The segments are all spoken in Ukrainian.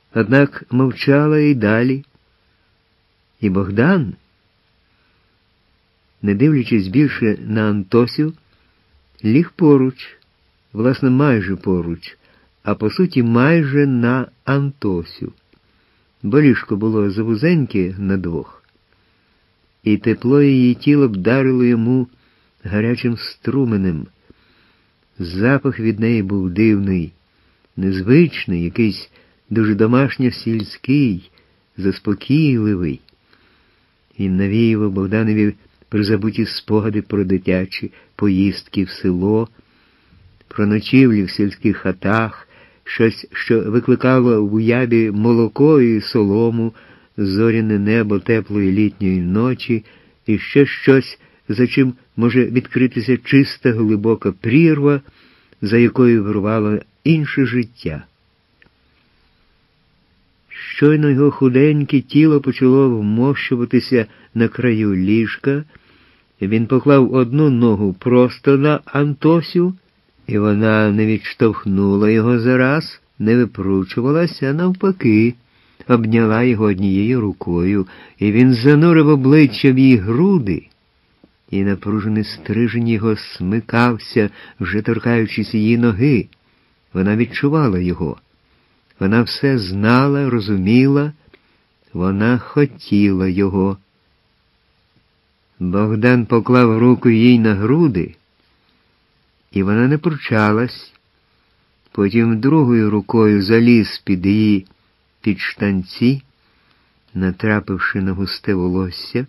однак мовчала і далі. І Богдан, не дивлячись більше на Антосю, ліг поруч, власне, майже поруч, а по суті майже на Антосю, бо ліжко було завузеньке на двох. І тепло її тіла вдарило йому гарячим струменем. Запах від неї був дивний, незвичний, якийсь дуже домашньо-сільський, заспокійливий. Він навіював Богданові призабуті спогади про дитячі поїздки в село, про ночівлі в сільських хатах, щось, що викликало в уяві молоко і солому, зоряне небо теплої літньої ночі, і ще щось, за чим може відкритися чиста глибока прірва, за якою вирвало інше життя. Щойно його худеньке тіло почало вмощуватися на краю ліжка, він поклав одну ногу просто на Антосю, і вона не відштовхнула його зараз, не випручувалася, а навпаки, обняла його однією рукою, і він занурив обличчя в її груди, і напружений стрижень його смикався, вже торкаючись її ноги. Вона відчувала його. Вона все знала, розуміла, вона хотіла його. Богдан поклав руку їй на груди, і вона не пручалась. Потім другою рукою заліз під її підштанці, натрапивши на густе волосся.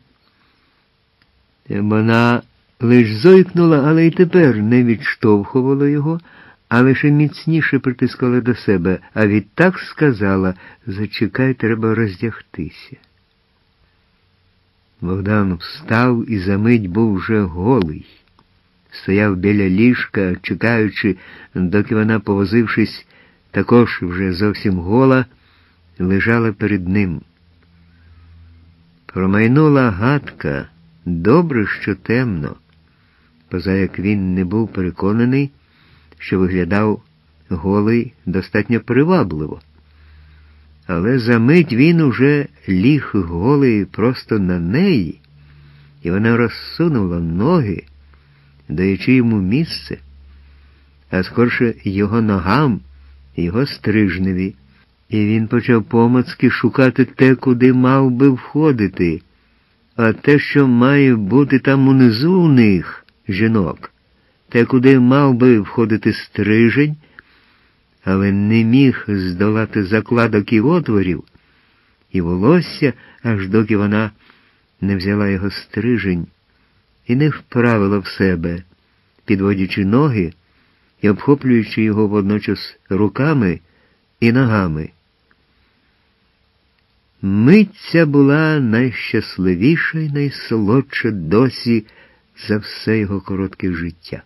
Вона лиш зойкнула, але й тепер не відштовхувала його, а лише міцніше притискала до себе, а відтак сказала: «Зачекай, треба роздягтися». Богдан встав і за мить був вже голий. Стояв біля ліжка, чекаючи, доки вона, повозившись, також вже зовсім гола, лежала перед ним. Промайнула гадка, добре, що темно, поза як він не був переконаний, що виглядав голий достатньо привабливо. Але за мить він уже ліг голий просто на неї, і вона розсунула ноги, даючи йому місце, а скорше його ногам, його стрижневі, і він почав помацки шукати те, куди мав би входити, а те, що має бути там унизу у них, жінок, те, куди мав би входити стрижень, але не міг здолати закладок і отворів, і волосся, аж доки вона не взяла його стрижень і не вправила в себе, підводячи ноги і обхоплюючи його водночас руками і ногами. Мить ця була найщасливіша і найсолодша досі за все його коротке життя.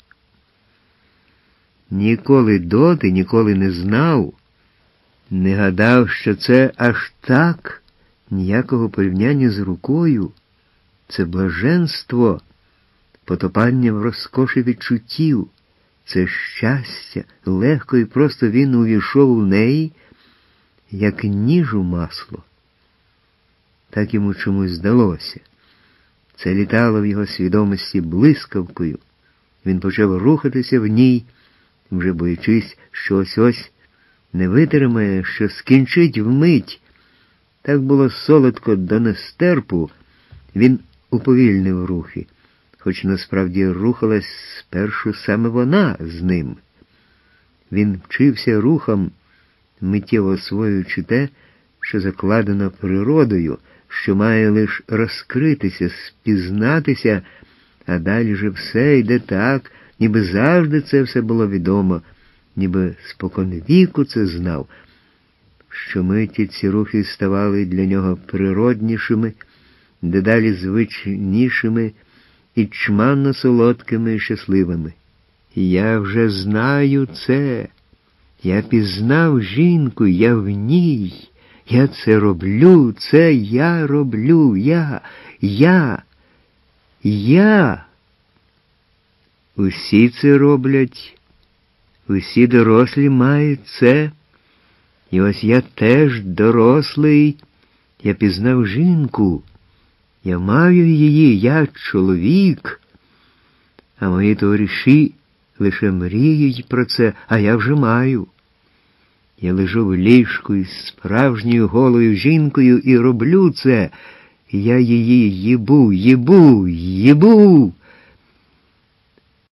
Ніколи доти, ніколи не знав, не гадав, що це аж так, ніякого порівняння з рукою. Це блаженство, потопання в розкоші відчуттів, це щастя, легко і просто він увійшов у неї, як ніж у масло. Так йому чомусь здалося. Це літало в його свідомості блискавкою. Він почав рухатися в ній, вже боячись, що ось-ось не витримає, що скінчить вмить. Так було солодко до нестерпу. Він уповільнив рухи, хоч насправді рухалась спершу саме вона з ним. Він вчився рухам, миттєво освоюючи те, що закладено природою, що має лише розкритися, спізнатися, а далі же все йде так, ніби завжди це все було відомо, ніби споконвіку це знав. Щомиті ці рухи ставали для нього природнішими, дедалі звичнішими і чманно солодкими і щасливими. Я вже знаю це. Я пізнав жінку, я в ній. Я це роблю, це я роблю, я. Усі це роблять, усі дорослі мають це. І ось я теж дорослий, я пізнав жінку, я маю її, я чоловік, а мої товариші лише мріють про це, а я вже маю. Я лежу в ліжку із справжньою голою жінкою і роблю це. Я її їбу.